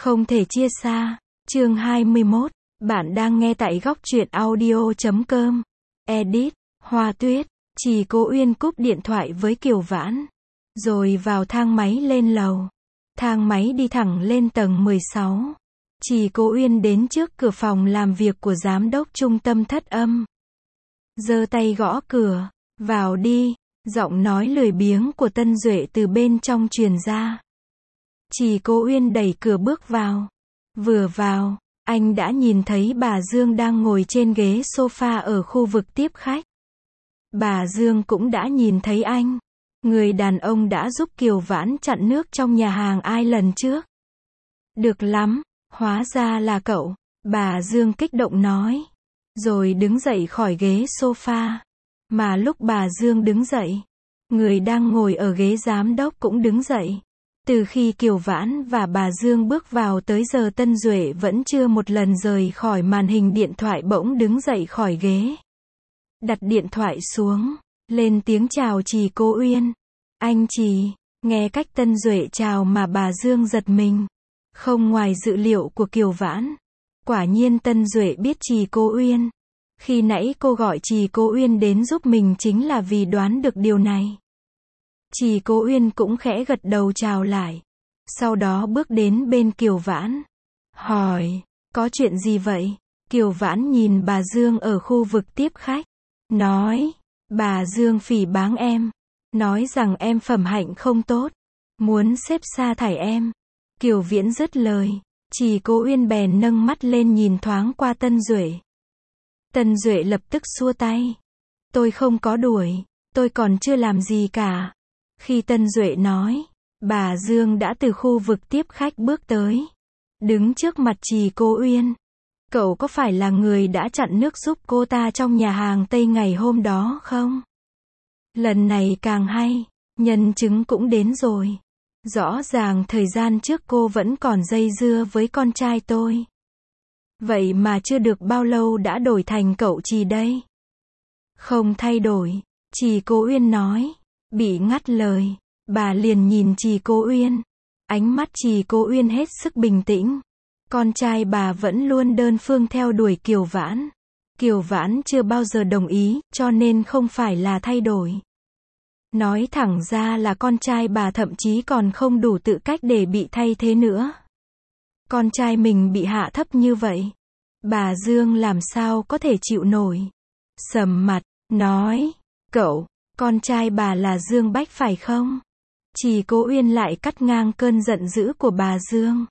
Không thể chia xa. Chương 21. Bạn đang nghe tại góc truyện audio.com. Edit. Hoa Tuyết. Trì Cố Uyên cúp điện thoại với Kiều Vãn. Rồi vào thang máy lên lầu. Thang máy đi thẳng lên tầng 16. Trì Cố Uyên đến trước cửa phòng làm việc của giám đốc trung tâm thất âm. Giơ tay gõ cửa. Vào đi. Giọng nói lười biếng của Tân Duệ từ bên trong truyền ra. Trì Cố Uyên đẩy cửa bước vào. Vừa vào, anh đã nhìn thấy bà Dương đang ngồi trên ghế sofa ở khu vực tiếp khách. Bà Dương cũng đã nhìn thấy anh. Người đàn ông đã giúp Kiều Vãn chặn nước trong nhà hàng ai lần trước. Được lắm, hóa ra là cậu, bà Dương kích động nói. Rồi đứng dậy khỏi ghế sofa. Mà lúc bà Dương đứng dậy, người đang ngồi ở ghế giám đốc cũng đứng dậy. Từ khi Kiều Vãn và bà Dương bước vào tới giờ Tân Duệ vẫn chưa một lần rời khỏi màn hình điện thoại, bỗng đứng dậy khỏi ghế. Đặt điện thoại xuống, lên tiếng chào Trì Cố Uyên. Anh Trì, nghe cách Tân Duệ chào mà bà Dương giật mình. Không ngoài dự liệu của Kiều Vãn. Quả nhiên Tân Duệ biết Trì Cố Uyên. Khi nãy cô gọi Trì Cố Uyên đến giúp mình chính là vì đoán được điều này. Trì Cố Uyên cũng khẽ gật đầu chào lại. Sau đó bước đến bên Kiều Vãn. Hỏi, có chuyện gì vậy? Kiều Vãn nhìn bà Dương ở khu vực tiếp khách. Nói, bà Dương phỉ báng em. Nói rằng em phẩm hạnh không tốt. Muốn xếp sa thải em. Kiều Viễn dứt lời. Trì Cố Uyên bèn nâng mắt lên nhìn thoáng qua Tân Duệ. Tân Duệ lập tức xua tay. Tôi không có đuổi. Tôi còn chưa làm gì cả. Khi Tân Duệ nói, bà Dương đã từ khu vực tiếp khách bước tới. Đứng trước mặt Trì Cố Uyên. Cậu có phải là người đã chặn nước giúp cô ta trong nhà hàng Tây ngày hôm đó không? Lần này càng hay, nhân chứng cũng đến rồi. Rõ ràng thời gian trước cô vẫn còn dây dưa với con trai tôi. Vậy mà chưa được bao lâu đã đổi thành cậu Trì đây. Không thay đổi, Trì Cố Uyên nói. Bị ngắt lời, bà liền nhìn Trì Cố Uyên. Ánh mắt Trì Cố Uyên hết sức bình tĩnh. Con trai bà vẫn luôn đơn phương theo đuổi Kiều Vãn. Kiều Vãn chưa bao giờ đồng ý, cho nên không phải là thay đổi. Nói thẳng ra là con trai bà thậm chí còn không đủ tư cách để bị thay thế nữa. Con trai mình bị hạ thấp như vậy, bà Dương làm sao có thể chịu nổi. Sầm mặt, nói, cậu, con trai bà là Dương Bách phải không? Trì Cố Uyên lại cắt ngang cơn giận dữ của bà Dương.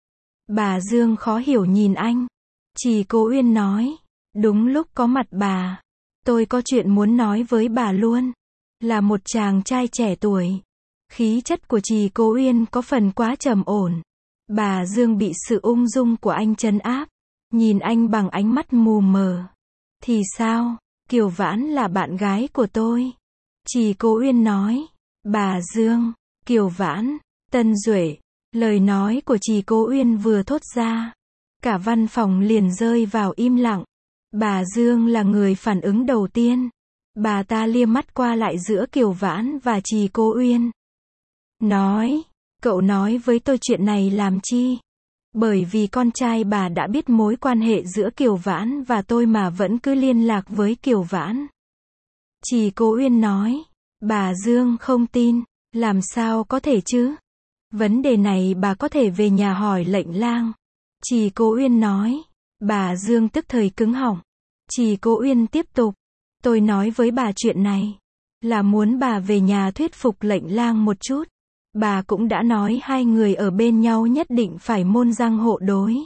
Bà Dương khó hiểu nhìn anh. Trì Cố Uyên nói, đúng lúc có mặt bà, tôi có chuyện muốn nói với bà luôn. Là một chàng trai trẻ tuổi. Khí chất của Trì Cố Uyên có phần quá trầm ổn. Bà Dương bị sự ung dung của anh trấn áp. Nhìn anh bằng ánh mắt mù mờ. Thì sao? Kiều Vãn là bạn gái của tôi. Trì Cố Uyên nói. Bà Dương, Kiều Vãn, Tân Duệ. Lời nói của Trì Cố Uyên vừa thốt ra, cả văn phòng liền rơi vào im lặng. Bà Dương là người phản ứng đầu tiên. Bà ta liếc mắt qua lại giữa Kiều Vãn và Trì Cố Uyên. Nói, cậu nói với tôi chuyện này làm chi? Bởi vì con trai bà đã biết mối quan hệ giữa Kiều Vãn và tôi mà vẫn cứ liên lạc với Kiều Vãn. Trì Cố Uyên nói. Bà Dương không tin. Làm sao có thể chứ? Vấn đề này bà có thể về nhà hỏi lệnh lang. Trì Cố Uyên nói. Bà Dương tức thời cứng họng. Trì Cố Uyên tiếp tục. Tôi nói với bà chuyện này là muốn bà về nhà thuyết phục lệnh lang một chút. Bà cũng đã nói hai người ở bên nhau nhất định phải môn răng hộ đối.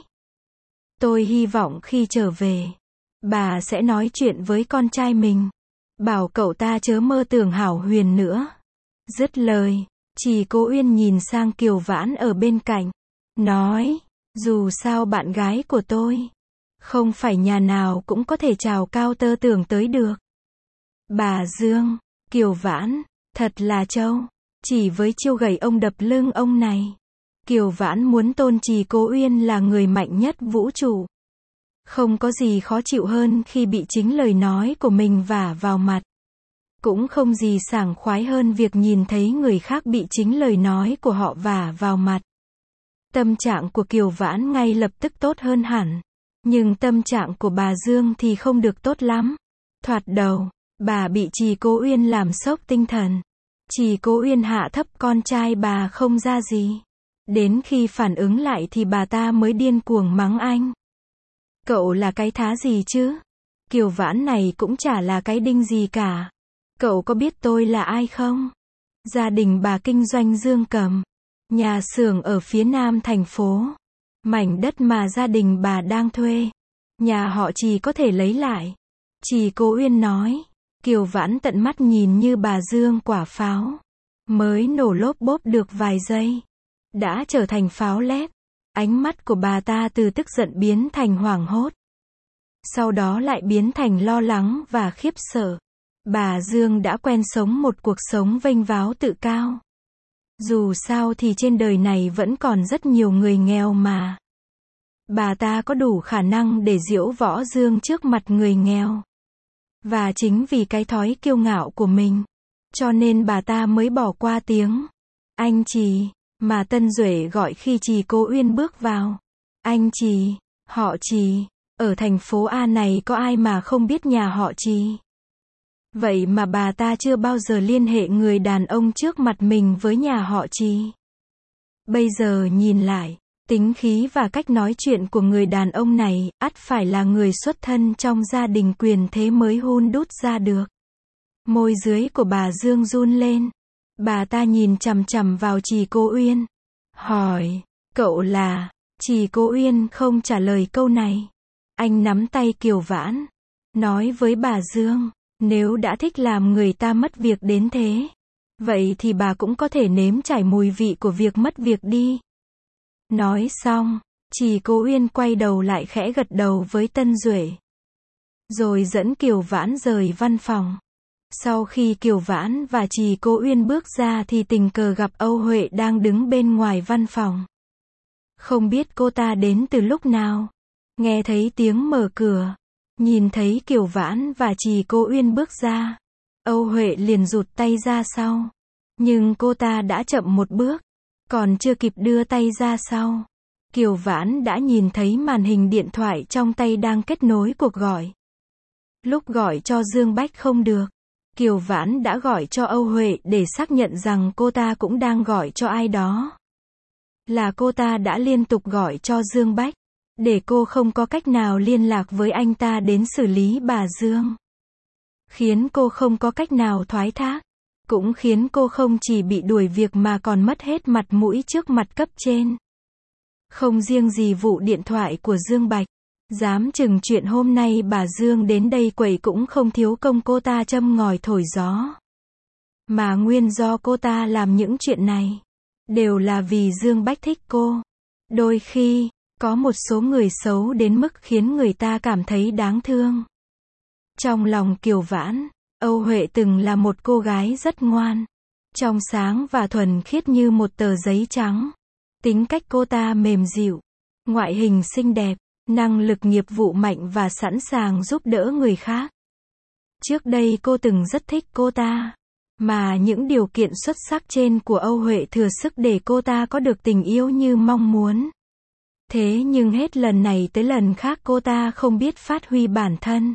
Tôi hy vọng khi trở về, bà sẽ nói chuyện với con trai mình. Bảo cậu ta chớ mơ tưởng hảo huyền nữa. Dứt lời, Trì Cố Uyên nhìn sang Kiều Vãn ở bên cạnh. Nói, dù sao bạn gái của tôi, không phải nhà nào cũng có thể chào cao tơ tưởng tới được. Bà Dương, Kiều Vãn, thật là trâu. Chỉ với chiêu gầy ông đập lưng ông này, Kiều Vãn muốn tôn Trì Cố Uyên là người mạnh nhất vũ trụ. Không có gì khó chịu hơn khi bị chính lời nói của mình vả vào mặt. Cũng không gì sảng khoái hơn việc nhìn thấy người khác bị chính lời nói của họ vả vào mặt. Tâm trạng của Kiều Vãn ngay lập tức tốt hơn hẳn. Nhưng tâm trạng của bà Dương thì không được tốt lắm. Thoạt đầu, bà bị Trì Cố Uyên làm sốc tinh thần. Trì Cố Uyên hạ thấp con trai bà không ra gì. Đến khi phản ứng lại thì bà ta mới điên cuồng mắng anh. Cậu là cái thá gì chứ? Kiều Vãn này cũng chả là cái đinh gì cả. Cậu có biết tôi là ai không? Gia đình bà kinh doanh dương cầm. Nhà xưởng ở phía nam thành phố. Mảnh đất mà gia đình bà đang thuê. Nhà họ Trì có thể lấy lại. Trì Cố Uyên nói. Kiều Vãn tận mắt nhìn như bà Dương quả pháo. Mới nổ lốp bốp được vài giây. Đã trở thành pháo lép. Ánh mắt của bà ta từ tức giận biến thành hoảng hốt. Sau đó lại biến thành lo lắng và khiếp sợ. Bà Dương đã quen sống một cuộc sống vênh váo tự cao. Dù sao thì trên đời này vẫn còn rất nhiều người nghèo mà. Bà ta có đủ khả năng để diễu võ Dương trước mặt người nghèo. Và chính vì cái thói kiêu ngạo của mình, cho nên bà ta mới bỏ qua tiếng anh Trì mà Tân Duệ gọi khi Trì Cố Uyên bước vào. Anh Trì, họ Trì, ở thành phố A này có ai mà không biết nhà họ Trì. Vậy mà bà ta chưa bao giờ liên hệ người đàn ông trước mặt mình với nhà họ Trì. Bây giờ nhìn lại, tính khí và cách nói chuyện của người đàn ông này, ắt phải là người xuất thân trong gia đình quyền thế mới hun đút ra được. Môi dưới của bà Dương run lên. Bà ta nhìn chằm chằm vào Trì Cố Uyên. Hỏi, cậu là... Trì Cố Uyên không trả lời câu này. Anh nắm tay Kiều Vãn. Nói với bà Dương, nếu đã thích làm người ta mất việc đến thế, vậy thì bà cũng có thể nếm trải mùi vị của việc mất việc đi. Nói xong, Trì Cố Uyên quay đầu lại khẽ gật đầu với Tân Duệ. Rồi dẫn Kiều Vãn rời văn phòng. Sau khi Kiều Vãn và Trì Cố Uyên bước ra thì tình cờ gặp Âu Huệ đang đứng bên ngoài văn phòng. Không biết cô ta đến từ lúc nào. Nghe thấy tiếng mở cửa. Nhìn thấy Kiều Vãn và Trì Cố Uyên bước ra. Âu Huệ liền rụt tay ra sau. Nhưng cô ta đã chậm một bước. Còn chưa kịp đưa tay ra sau. Kiều Vãn đã nhìn thấy màn hình điện thoại trong tay đang kết nối cuộc gọi. Lúc gọi cho Dương Bách không được. Kiều Vãn đã gọi cho Âu Huệ để xác nhận rằng cô ta cũng đang gọi cho ai đó. Là cô ta đã liên tục gọi cho Dương Bách. Để cô không có cách nào liên lạc với anh ta đến xử lý bà Dương. Khiến cô không có cách nào thoái thác. Cũng khiến cô không chỉ bị đuổi việc mà còn mất hết mặt mũi trước mặt cấp trên. Không riêng gì vụ điện thoại của Dương Bạch. Dám chừng chuyện hôm nay bà Dương đến đây quẩy cũng không thiếu công cô ta châm ngòi thổi gió. Mà nguyên do cô ta làm những chuyện này, đều là vì Dương Bách thích cô. Đôi khi, có một số người xấu đến mức khiến người ta cảm thấy đáng thương. Trong lòng Kiều Vãn, Âu Huệ từng là một cô gái rất ngoan, trong sáng và thuần khiết như một tờ giấy trắng. Tính cách cô ta mềm dịu, ngoại hình xinh đẹp, năng lực nghiệp vụ mạnh và sẵn sàng giúp đỡ người khác. Trước đây cô từng rất thích cô ta, mà những điều kiện xuất sắc trên của Âu Huệ thừa sức để cô ta có được tình yêu như mong muốn. Thế nhưng hết lần này tới lần khác cô ta không biết phát huy bản thân,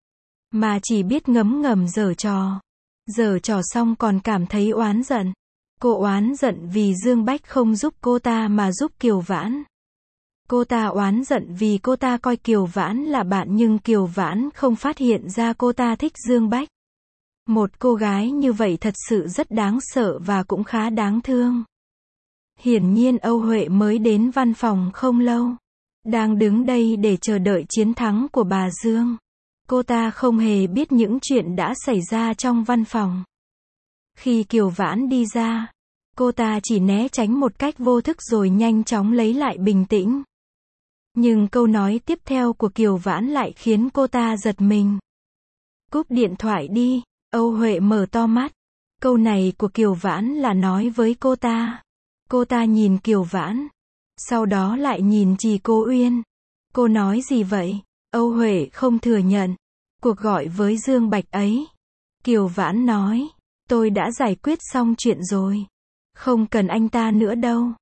mà chỉ biết ngấm ngầm giở trò. Giở trò xong còn cảm thấy oán giận. Cô oán giận vì Dương Bách không giúp cô ta mà giúp Kiều Vãn. Cô ta oán giận vì cô ta coi Kiều Vãn là bạn nhưng Kiều Vãn không phát hiện ra cô ta thích Dương Bách. Một cô gái như vậy thật sự rất đáng sợ và cũng khá đáng thương. Hiển nhiên Âu Huệ mới đến văn phòng không lâu. Đang đứng đây để chờ đợi chiến thắng của bà Dương. Cô ta không hề biết những chuyện đã xảy ra trong văn phòng. Khi Kiều Vãn đi ra, cô ta chỉ né tránh một cách vô thức rồi nhanh chóng lấy lại bình tĩnh. Nhưng câu nói tiếp theo của Kiều Vãn lại khiến cô ta giật mình. Cúp điện thoại đi, Âu Huệ mở to mắt. Câu này của Kiều Vãn là nói với cô ta. Cô ta nhìn Kiều Vãn. Sau đó lại nhìn Trì Cố Uyên. Cô nói gì vậy? Âu Huệ không thừa nhận cuộc gọi với Dương Bạch ấy. Kiều Vãn nói. Tôi đã giải quyết xong chuyện rồi. Không cần anh ta nữa đâu.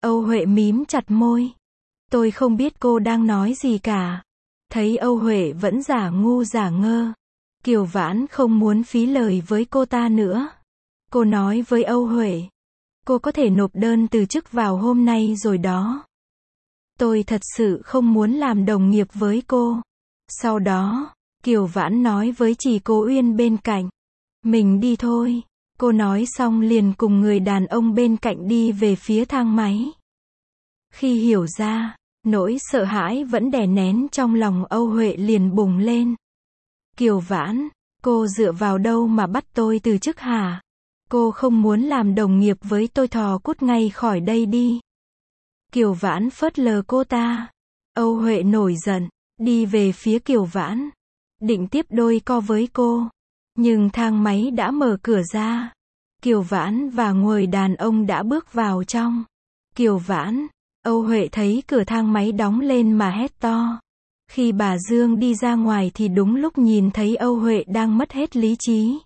Âu Huệ mím chặt môi. Tôi không biết cô đang nói gì cả. Thấy Âu Huệ vẫn giả ngu giả ngơ. Kiều Vãn không muốn phí lời với cô ta nữa. Cô nói với Âu Huệ. Cô có thể nộp đơn từ chức vào hôm nay rồi đó. Tôi thật sự không muốn làm đồng nghiệp với cô. Sau đó, Kiều Vãn nói với chị Cố Uyên bên cạnh. Mình đi thôi. Cô nói xong liền cùng người đàn ông bên cạnh đi về phía thang máy. Khi hiểu ra, nỗi sợ hãi vẫn đè nén trong lòng Âu Huệ liền bùng lên. Kiều Vãn, cô dựa vào đâu mà bắt tôi từ chức hả? Cô không muốn làm đồng nghiệp với tôi, thò cút ngay khỏi đây đi. Kiều Vãn phớt lờ cô ta. Âu Huệ nổi giận, đi về phía Kiều Vãn. Định tiếp đôi co với cô. Nhưng thang máy đã mở cửa ra. Kiều Vãn và người đàn ông đã bước vào trong. Kiều Vãn, Âu Huệ thấy cửa thang máy đóng lên mà hét to. Khi bà Dương đi ra ngoài thì đúng lúc nhìn thấy Âu Huệ đang mất hết lý trí.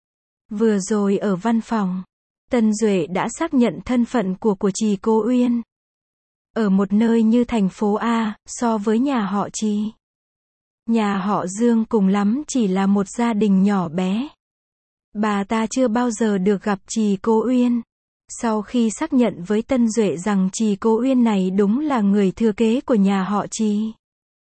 Vừa rồi ở văn phòng, Tân Duệ đã xác nhận thân phận của chị Cố Uyên. Ở một nơi như thành phố A, so với nhà họ Trì. Nhà họ Dương cùng lắm chỉ là một gia đình nhỏ bé. Bà ta chưa bao giờ được gặp chị Cố Uyên. Sau khi xác nhận với Tân Duệ rằng chị Cố Uyên này đúng là người thừa kế của nhà họ Trì,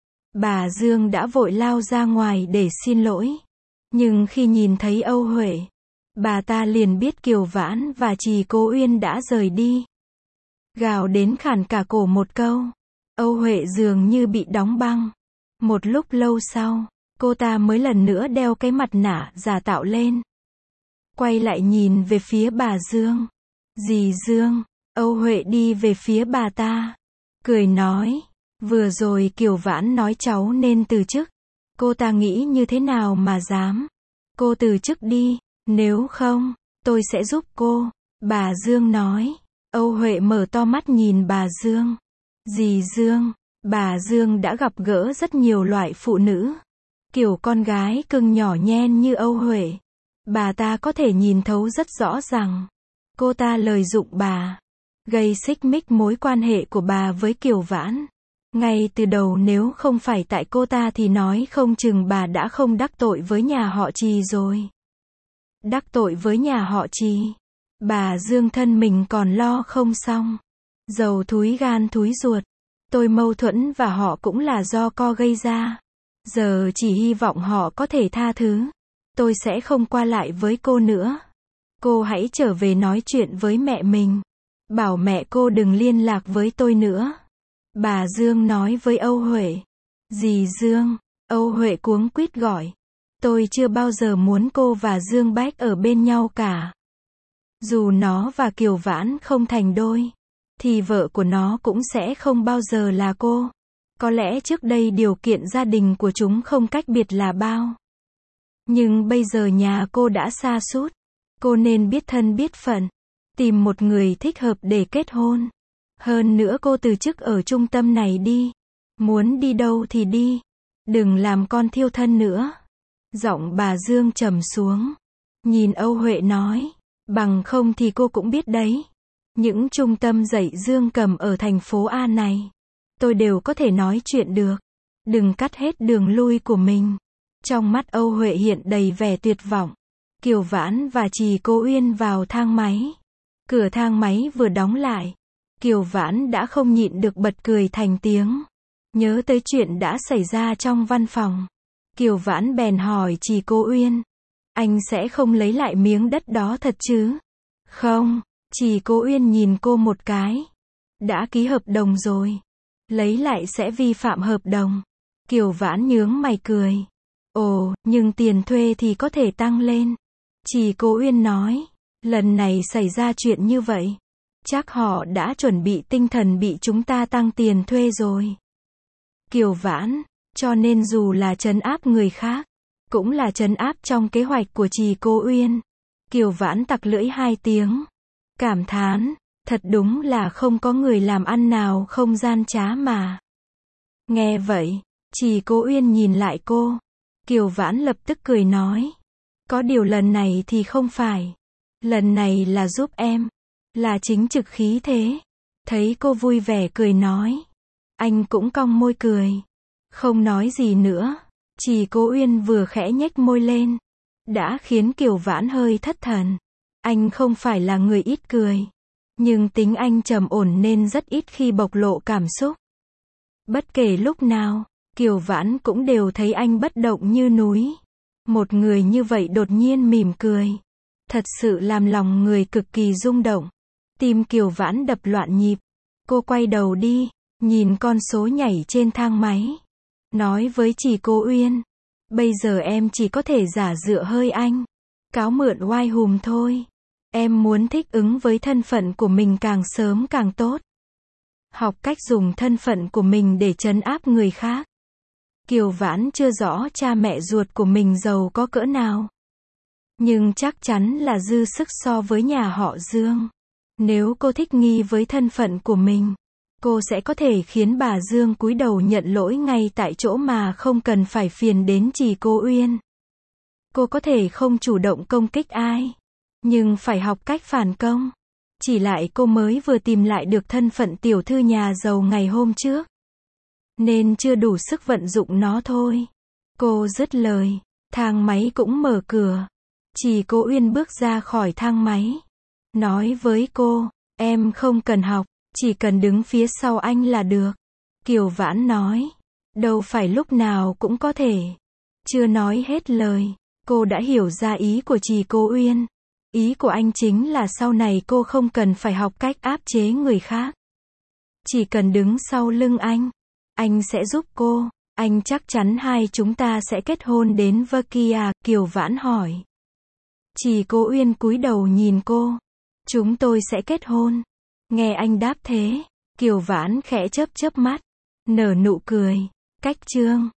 bà Dương đã vội lao ra ngoài để xin lỗi. Nhưng khi nhìn thấy Âu Huệ, bà ta liền biết Kiều Vãn và chị Cố Uyên đã rời đi. Gào đến khản cả cổ một câu. Âu Huệ dường như bị đóng băng. Một lúc lâu sau, cô ta mới lần nữa đeo cái mặt nạ giả tạo lên. Quay lại nhìn về phía bà Dương. Dì Dương, Âu Huệ đi về phía bà ta. Cười nói, vừa rồi Kiều Vãn nói cháu nên từ chức. Cô ta nghĩ như thế nào mà dám. Cô từ chức đi, nếu không, tôi sẽ giúp cô. Bà Dương nói. Âu Huệ mở to mắt nhìn bà Dương. Dì Dương, bà Dương đã gặp gỡ rất nhiều loại phụ nữ. Kiểu con gái cưng nhỏ nhen như Âu Huệ. Bà ta có thể nhìn thấu rất rõ rằng cô ta lợi dụng bà, gây xích mích mối quan hệ của bà với Kiều Vãn. Ngay từ đầu nếu không phải tại cô ta thì nói không chừng bà đã không đắc tội với nhà họ Trì rồi. Đắc tội với nhà họ Trì, bà Dương thân mình còn lo không xong. Dầu thúi gan thúi ruột. Tôi mâu thuẫn và họ cũng là do co gây ra. Giờ chỉ hy vọng họ có thể tha thứ. Tôi sẽ không qua lại với cô nữa. Cô hãy trở về nói chuyện với mẹ mình. Bảo mẹ cô đừng liên lạc với tôi nữa. Bà Dương nói với Âu Huệ. Dì Dương, Âu Huệ cuống quýt gọi. Tôi chưa bao giờ muốn cô và Dương Bách ở bên nhau cả. Dù nó và Kiều Vãn không thành đôi, thì vợ của nó cũng sẽ không bao giờ là cô. Có lẽ trước đây điều kiện gia đình của chúng không cách biệt là bao. Nhưng bây giờ nhà cô đã sa sút. Cô nên biết thân biết phận. Tìm một người thích hợp để kết hôn. Hơn nữa cô từ chức ở trung tâm này đi. Muốn đi đâu thì đi. Đừng làm con thiêu thân nữa. Giọng bà Dương trầm xuống. Nhìn Âu Huệ nói. Bằng không thì cô cũng biết đấy. Những trung tâm dạy dương cầm ở thành phố A này, tôi đều có thể nói chuyện được. Đừng cắt hết đường lui của mình. Trong mắt Âu Huệ hiện đầy vẻ tuyệt vọng. Kiều Vãn và chị Cố Uyên vào thang máy. Cửa thang máy vừa đóng lại, Kiều Vãn đã không nhịn được bật cười thành tiếng. Nhớ tới chuyện đã xảy ra trong văn phòng, Kiều Vãn bèn hỏi chị Cố Uyên. Anh sẽ không lấy lại miếng đất đó thật chứ? Không. Chị Cố Uyên nhìn cô một cái. Đã ký hợp đồng rồi. Lấy lại sẽ vi phạm hợp đồng. Kiều Vãn nhướng mày cười. Ồ, nhưng tiền thuê thì có thể tăng lên. Chị Cố Uyên nói. Lần này xảy ra chuyện như vậy, chắc họ đã chuẩn bị tinh thần bị chúng ta tăng tiền thuê rồi. Kiều Vãn, cho nên dù là trấn áp người khác, cũng là trấn áp trong kế hoạch của chị Cố Uyên. Kiều Vãn tặc lưỡi 2 tiếng. Cảm thán, thật đúng là không có người làm ăn nào không gian trá mà. Nghe vậy, chị Cố Uyên nhìn lại cô. Kiều Vãn lập tức cười nói. Có điều lần này thì không phải. Lần này là giúp em. Là chính trực khí thế. Thấy cô vui vẻ cười nói. Anh cũng cong môi cười. Không nói gì nữa. Chỉ Cố Uyên vừa khẽ nhếch môi lên. Đã khiến Kiều Vãn hơi thất thần. Anh không phải là người ít cười. Nhưng tính anh trầm ổn nên rất ít khi bộc lộ cảm xúc. Bất kể lúc nào, Kiều Vãn cũng đều thấy anh bất động như núi. Một người như vậy đột nhiên mỉm cười. Thật sự làm lòng người cực kỳ rung động. Tim Kiều Vãn đập loạn nhịp. Cô quay đầu đi, nhìn con số nhảy trên thang máy. Nói với Trì Cố Uyên. Bây giờ em chỉ có thể giả dựa hơi anh. Cáo mượn oai hùm thôi. Em muốn thích ứng với thân phận của mình càng sớm càng tốt. Học cách dùng thân phận của mình để trấn áp người khác. Kiều Vãn chưa rõ cha mẹ ruột của mình giàu có cỡ nào. Nhưng chắc chắn là dư sức so với nhà họ Dương. Nếu cô thích nghi với thân phận của mình, cô sẽ có thể khiến bà Dương cúi đầu nhận lỗi ngay tại chỗ mà không cần phải phiền đến Trì Cố Uyên. Cô có thể không chủ động công kích ai, nhưng phải học cách phản công. Chỉ lại cô mới vừa tìm lại được thân phận tiểu thư nhà giàu ngày hôm trước, nên chưa đủ sức vận dụng nó thôi. Cô dứt lời, thang máy cũng mở cửa. Trì Cố Uyên bước ra khỏi thang máy. Nói với cô, em không cần học, chỉ cần đứng phía sau anh là được. Kiều Vãn nói, đâu phải lúc nào cũng có thể. Chưa nói hết lời, cô đã hiểu ra ý của Trì Cố Uyên. Ý của anh chính là sau này cô không cần phải học cách áp chế người khác. Chỉ cần đứng sau lưng anh sẽ giúp cô. Anh chắc chắn hai chúng ta sẽ kết hôn đến Vakia, Kiều Vãn hỏi. Trì Cố Uyên cúi đầu nhìn cô. Chúng tôi sẽ kết hôn. Nghe anh đáp thế, Kiều Vãn khẽ chớp chớp mắt, nở nụ cười. Cách chương